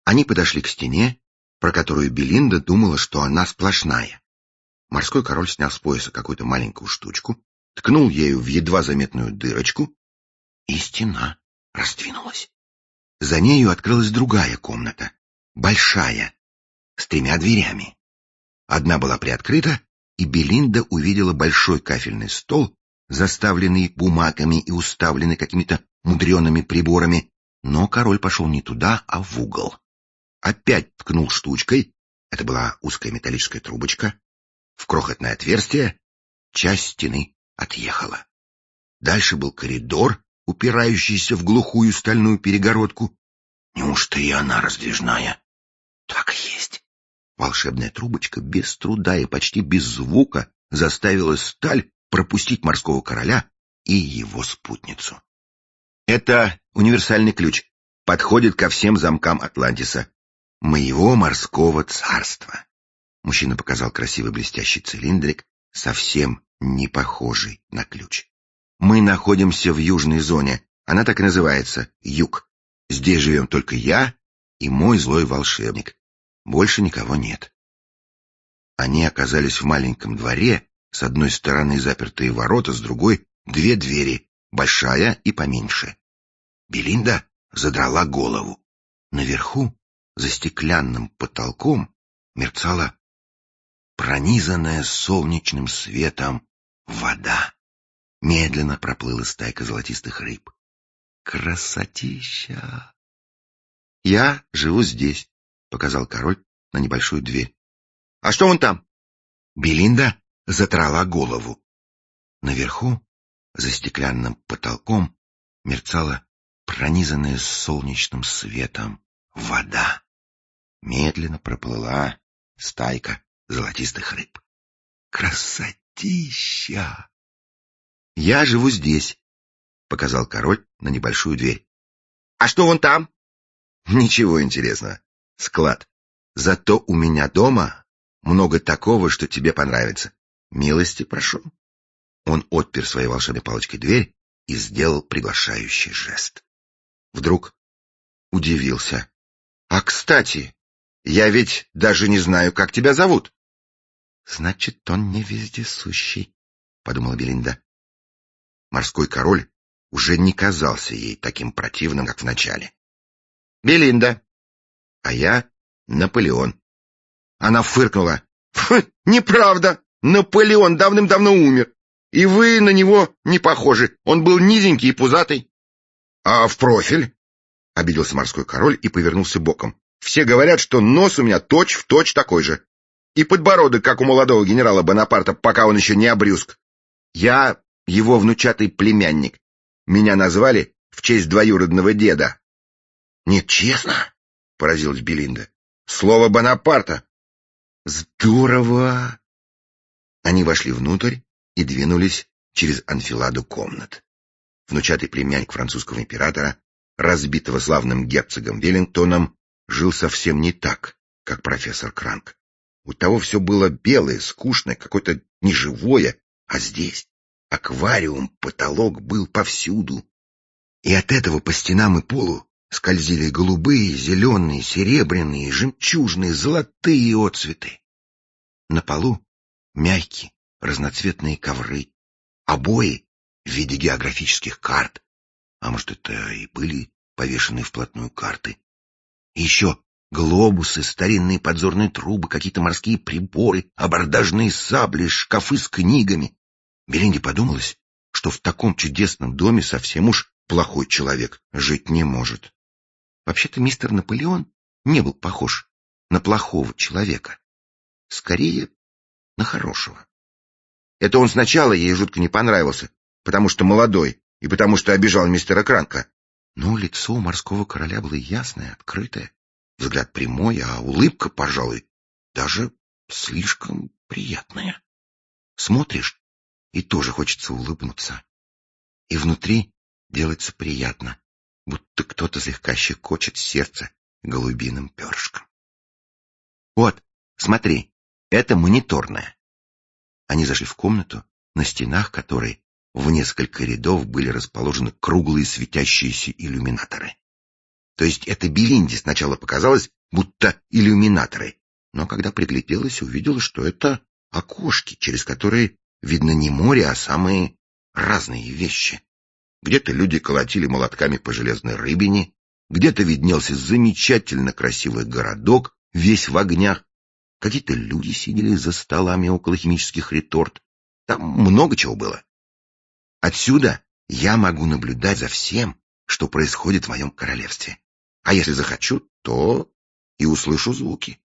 Они подошли к стене, про которую Белинда думала, что она сплошная. Морской король снял с пояса какую-то маленькую штучку, ткнул ею в едва заметную дырочку, и стена раздвинулась. За нею открылась другая комната, большая, с 3 дверями. Одна была приоткрыта, и Белинда увидела большой кафельный стол, заставленный бумагами и уставленный какими-то мудреными приборами, но король пошел не туда, а в угол. Опять ткнул штучкой, это была узкая металлическая трубочка, в крохотное отверстие, часть стены отъехала. Дальше был коридор, упирающийся в глухую стальную перегородку. Неужто и она раздвижная? Так и есть. Волшебная трубочка без труда и почти без звука заставила сталь пропустить морского короля и его спутницу. Это универсальный ключ, подходит ко всем замкам Атлантиса, моего морского царства. Мужчина показал красивый блестящий цилиндрик, совсем не похожий на ключ. Мы находимся в южной зоне, она так и называется, Юг. Здесь живем только я и мой злой волшебник. Больше никого нет. Они оказались в маленьком дворе, с одной стороны запертые ворота, с другой — 2 двери, большая и поменьше. Белинда задрала голову. Наверху, за стеклянным потолком, мерцала пронизанная солнечным светом вода. Медленно проплыла стайка золотистых рыб. Красотища! Я живу здесь, показал король на небольшую дверь. А что вон там? Белинда задрала голову. Наверху, за стеклянным потолком, мерцала пронизанная солнечным светом вода. Медленно проплыла стайка золотистых рыб. Красотища! Я живу здесь, показал король на небольшую дверь. А что вон там? Ничего интересного. Склад. Зато у меня дома много такого, что тебе понравится. Милости прошу. Он отпер своей волшебной палочкой дверь и сделал приглашающий жест. Вдруг удивился. А, кстати, я ведь даже не знаю, как тебя зовут. Значит, он не вездесущий, подумала Белинда. Морской король уже не казался ей таким противным, как вначале. Белинда. А я Наполеон. Она фыркнула. Неправда. Наполеон давным-давно умер. И вы на него не похожи. Он был низенький и пузатый. А в профиль? Обиделся морской король и повернулся боком. Все говорят, что нос у меня точь-в-точь такой же. И подбородок, как у молодого генерала Бонапарта, пока он еще не обрюзг. Я его внучатый племянник. Меня назвали в честь двоюродного деда. Нет, честно? Поразилась Белинда. Слово Бонапарта. Здорово! Они вошли внутрь и двинулись через анфиладу комнат. Внучатый племянник французского императора, разбитого славным герцогом Веллингтоном, жил совсем не так, как профессор Кранк. У того все было белое, скучное, какое-то неживое, а здесь аквариум, потолок был повсюду. И от этого по стенам и полу скользили голубые, зеленые, серебряные, жемчужные, золотые отцветы. На полу мягкие, разноцветные ковры, обои в виде географических карт, а может, это и были повешенные вплотную карты. И еще глобусы, старинные подзорные трубы, какие-то морские приборы, абордажные сабли, шкафы с книгами. Белинде подумалось, что в таком чудесном доме совсем уж плохой человек жить не может. Вообще-то мистер Наполеон не был похож на плохого человека. Скорее, на хорошего. Это он сначала ей жутко не понравился, потому что молодой и потому что обижал мистера Кранка. Но лицо у морского короля было ясное, открытое, взгляд прямой, а улыбка, пожалуй, даже слишком приятная. Смотришь, и тоже хочется улыбнуться. И внутри делается приятно, будто кто-то слегка щекочет сердце голубиным перышком. Вот, смотри, это мониторная. Они зашли в комнату, на стенах которой в несколько рядов были расположены круглые светящиеся иллюминаторы. То есть это Белинде сначала показалось, будто иллюминаторы. Но когда пригляделась, увидела, что это окошки, через которые видно не море, а самые разные вещи. Где-то люди колотили молотками по железной рыбине, где-то виднелся замечательно красивый городок, весь в огнях. Какие-то люди сидели за столами около химических реторт. Там много чего было. Отсюда я могу наблюдать за всем, что происходит в моем королевстве. А если захочу, то и услышу звуки.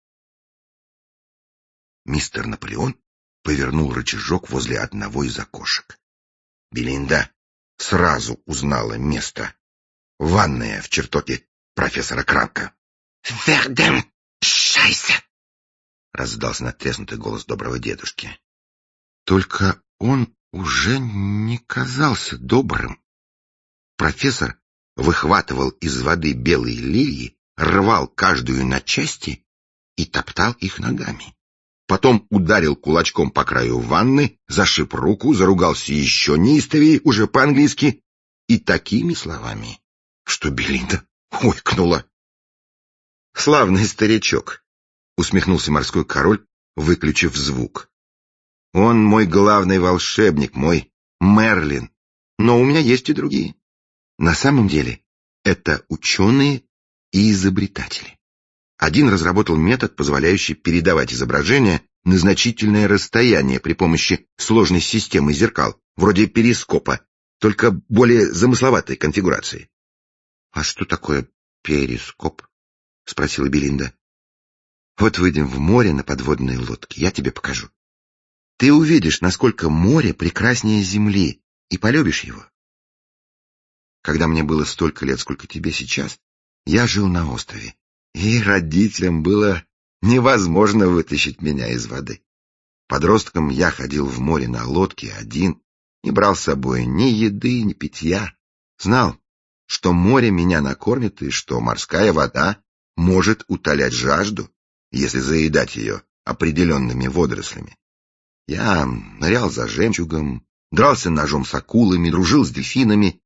Мистер Наполеон повернул рычажок возле одного из окошек. Белинда сразу узнала место. Ванная в чертоге профессора Кранка. «Вердем, шайсе!» — раздался надтреснутый голос доброго дедушки. Только он уже не казался добрым. Профессор выхватывал из воды белые лилии, рвал каждую на части и топтал их ногами. Потом ударил кулачком по краю ванны, зашиб руку, заругался еще неистовее, уже по-английски, и такими словами, что Белинда ойкнула. — Славный старичок, — усмехнулся морской король, выключив звук. — Он мой главный волшебник, мой Мерлин, но у меня есть и другие. На самом деле это ученые и изобретатели. Один разработал метод, позволяющий передавать изображение на значительное расстояние при помощи сложной системы зеркал, вроде перископа, только более замысловатой конфигурации. — А что такое перископ? — спросила Белинда. — Вот выйдем в море на подводной лодке, я тебе покажу. Ты увидишь, насколько море прекраснее земли, и полюбишь его. Когда мне было столько лет, сколько тебе сейчас, я жил на острове, и родителям было невозможно вытащить меня из воды. Подростком я ходил в море на лодке один, не брал с собой ни еды, ни питья. Знал, что море меня накормит и что морская вода может утолять жажду, если заедать ее определенными водорослями. Я нырял за жемчугом, дрался ножом с акулами, дружил с дельфинами.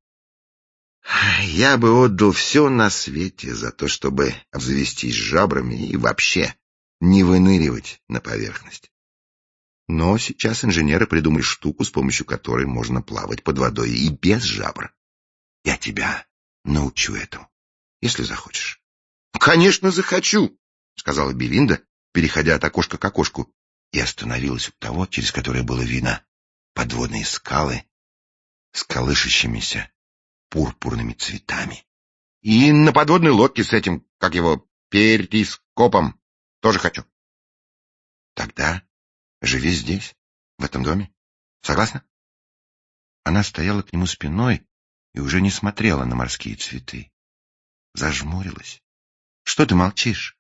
Я бы отдал все на свете за то, чтобы обзавестись жабрами и вообще не выныривать на поверхность. Но сейчас инженеры придумали штуку, с помощью которой можно плавать под водой и без жабр. Я тебя научу этому, если захочешь. — Конечно, захочу, — сказала Белинда, переходя от окошка к окошку, и остановилась у того, через которое было видно подводные скалы с колышащимися пурпурными цветами. И на подводной лодке с этим, как его, перископом, тоже хочу. Тогда живи здесь, в этом доме. Согласна? Она стояла к нему спиной и уже не смотрела на морские цветы. Зажмурилась. Что ты молчишь?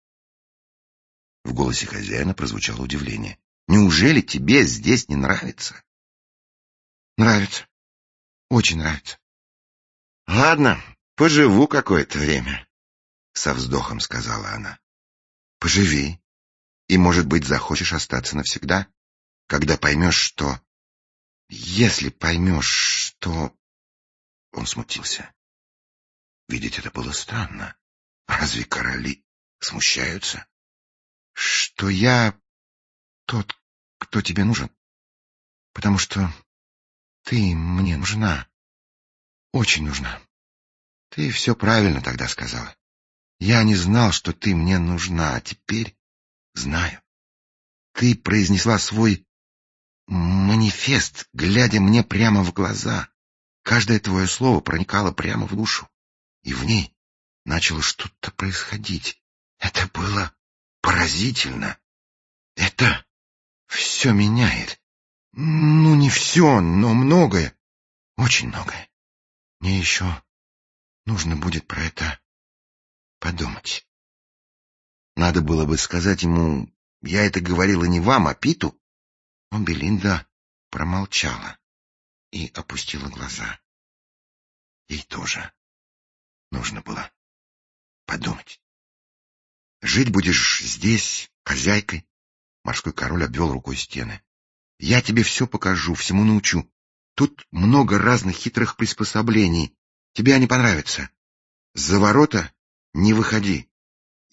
В голосе хозяина прозвучало удивление. Неужели тебе здесь не нравится? Нравится. Очень нравится. Ладно, поживу какое-то время, со вздохом сказала она. Поживи, и, может быть, захочешь остаться навсегда, когда поймешь, что... Если поймешь, что... Он смутился. Видеть это было странно. Разве короли смущаются? Что я тот, кто тебе нужен, потому что ты мне нужна. Очень нужна. Ты все правильно тогда сказала. Я не знал, что ты мне нужна, а теперь знаю. Ты произнесла свой манифест, глядя мне прямо в глаза. Каждое твое слово проникало прямо в душу, и в ней начало что-то происходить. Это было поразительно. Это все меняет. Ну, не все, но многое. Очень многое. Мне еще нужно будет про это подумать. Надо было бы сказать ему, я это говорила не вам, а Питу. Но Белинда промолчала и опустила глаза. Ей тоже нужно было подумать. Жить будешь здесь, хозяйкой. Морской король обвел рукой стены. Я тебе все покажу, всему научу. Тут много разных хитрых приспособлений. Тебе они понравятся. За ворота не выходи.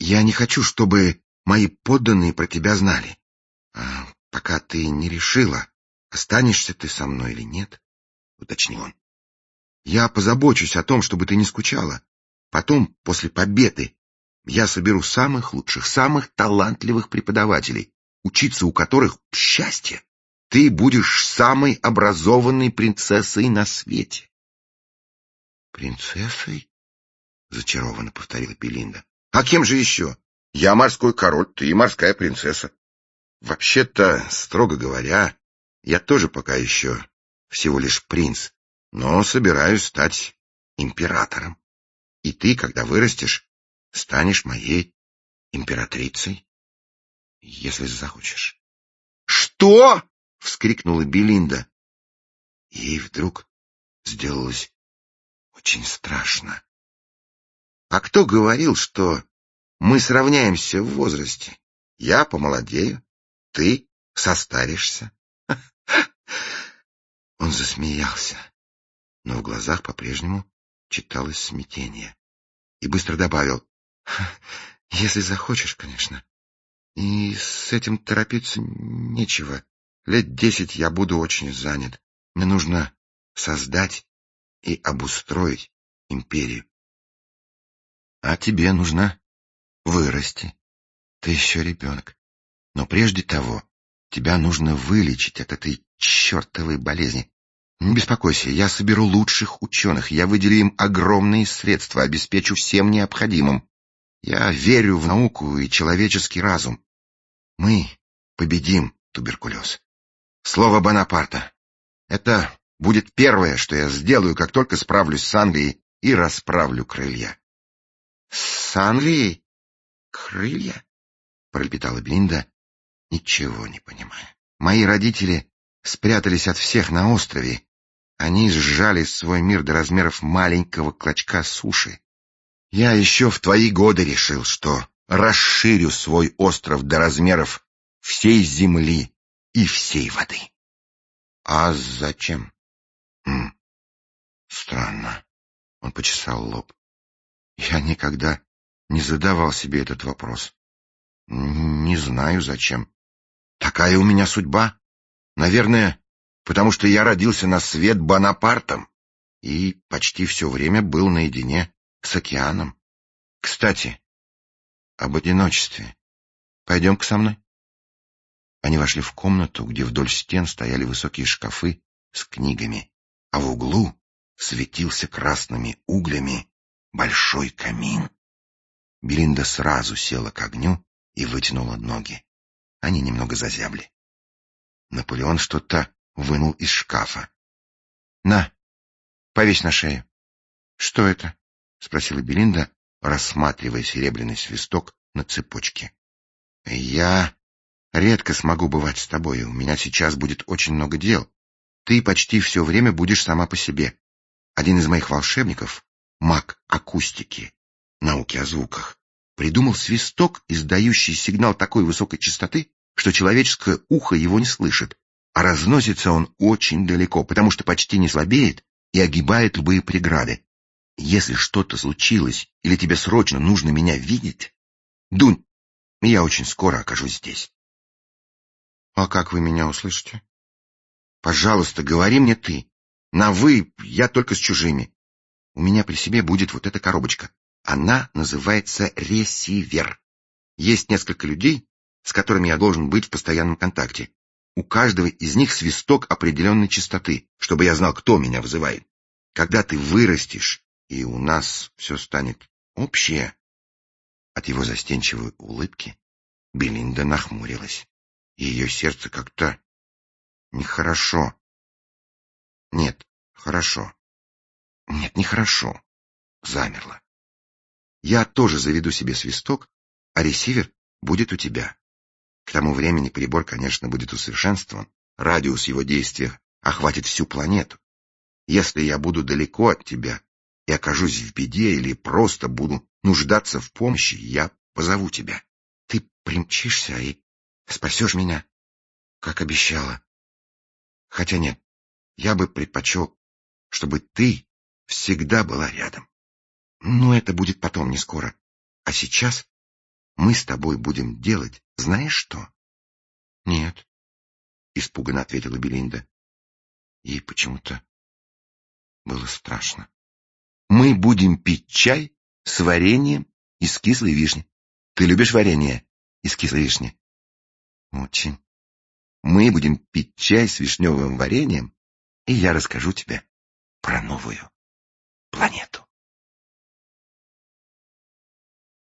Я не хочу, чтобы мои подданные про тебя знали. Пока ты не решила, останешься ты со мной или нет, — уточнил он. Я позабочусь о том, чтобы ты не скучала. Потом, после победы, я соберу самых лучших, самых талантливых преподавателей, учиться у которых — счастье. Ты будешь самой образованной принцессой на свете. — Принцессой? — зачарованно повторила Белинда. — А кем же еще? Я морской король, ты морская принцесса. Вообще-то, строго говоря, я тоже пока еще всего лишь принц, но собираюсь стать императором. И ты, когда вырастешь, станешь моей императрицей, если захочешь. — Что? — вскрикнула Белинда. Ей вдруг сделалось очень страшно. А кто говорил, что мы сравняемся в возрасте? Я помолодею, ты состаришься. Он засмеялся, но в глазах по-прежнему читалось смятение. И быстро добавил: — Если захочешь, конечно. И с этим торопиться нечего. 10 лет я буду очень занят. Мне нужно создать и обустроить империю. А тебе нужно вырасти. Ты еще ребенок. Но прежде того тебя нужно вылечить от этой чертовой болезни. Не беспокойся, я соберу лучших ученых, я выделю им огромные средства, обеспечу всем необходимым. Я верю в науку и человеческий разум. Мы победим туберкулез. Слово Бонапарта. Это будет первое, что я сделаю, как только справлюсь с Англией и расправлю крылья. — С Англией? Крылья? — пролепетала Белинда, ничего не понимая. Мои родители спрятались от всех на острове. Они сжали свой мир до размеров маленького клочка суши. Я еще в твои годы решил, что расширю свой остров до размеров всей земли и всей воды. А зачем? Странно. Он почесал лоб. Я никогда не задавал себе этот вопрос. Не знаю, зачем. Такая у меня судьба. Наверное, потому что я родился на свет Бонапартом и почти все время был наедине с океаном. Кстати, об одиночестве. Пойдем-ка со мной. Они вошли в комнату, где вдоль стен стояли высокие шкафы с книгами, а в углу светился красными углями большой камин. Белинда сразу села к огню и вытянула ноги. Они немного зазябли. Наполеон что-то вынул из шкафа. — На, повесь на шею. — Что это? — спросила Белинда, рассматривая серебряный свисток на цепочке. — Я редко смогу бывать с тобой, у меня сейчас будет очень много дел. Ты почти все время будешь сама по себе. Один из моих волшебников, маг акустики, науки о звуках, придумал свисток, издающий сигнал такой высокой частоты, что человеческое ухо его не слышит, а разносится он очень далеко, потому что почти не слабеет и огибает любые преграды. Если что-то случилось или тебе срочно нужно меня видеть, дунь, и я очень скоро окажусь здесь. — А как вы меня услышите? — Пожалуйста, говори мне ты. На «вы» я только с чужими. У меня при себе будет вот эта коробочка. Она называется ресивер. Есть несколько людей, с которыми я должен быть в постоянном контакте. У каждого из них свисток определенной частоты, чтобы я знал, кто меня вызывает. Когда ты вырастешь, и у нас все станет общее... От его застенчивой улыбки Белинда нахмурилась. Ее сердце как-то нехорошо. Нет, хорошо. Нет, нехорошо. Замерло. Я тоже заведу себе свисток, а ресивер будет у тебя. К тому времени прибор, конечно, будет усовершенствован. Радиус его действия охватит всю планету. Если я буду далеко от тебя и окажусь в беде или просто буду нуждаться в помощи, я позову тебя. Ты примчишься и спасешь меня, как обещала. Хотя нет, я бы предпочел, чтобы ты всегда была рядом. Но это будет потом, не скоро. А сейчас Мы с тобой будем делать знаешь что? Нет, испуганно ответила Белинда. Ей почему-то было страшно. Мы будем пить чай с вареньем из кислой вишни. Ты любишь варенье из кислой вишни? Очень. Мы будем пить чай с вишневым вареньем, и я расскажу тебе про новую планету.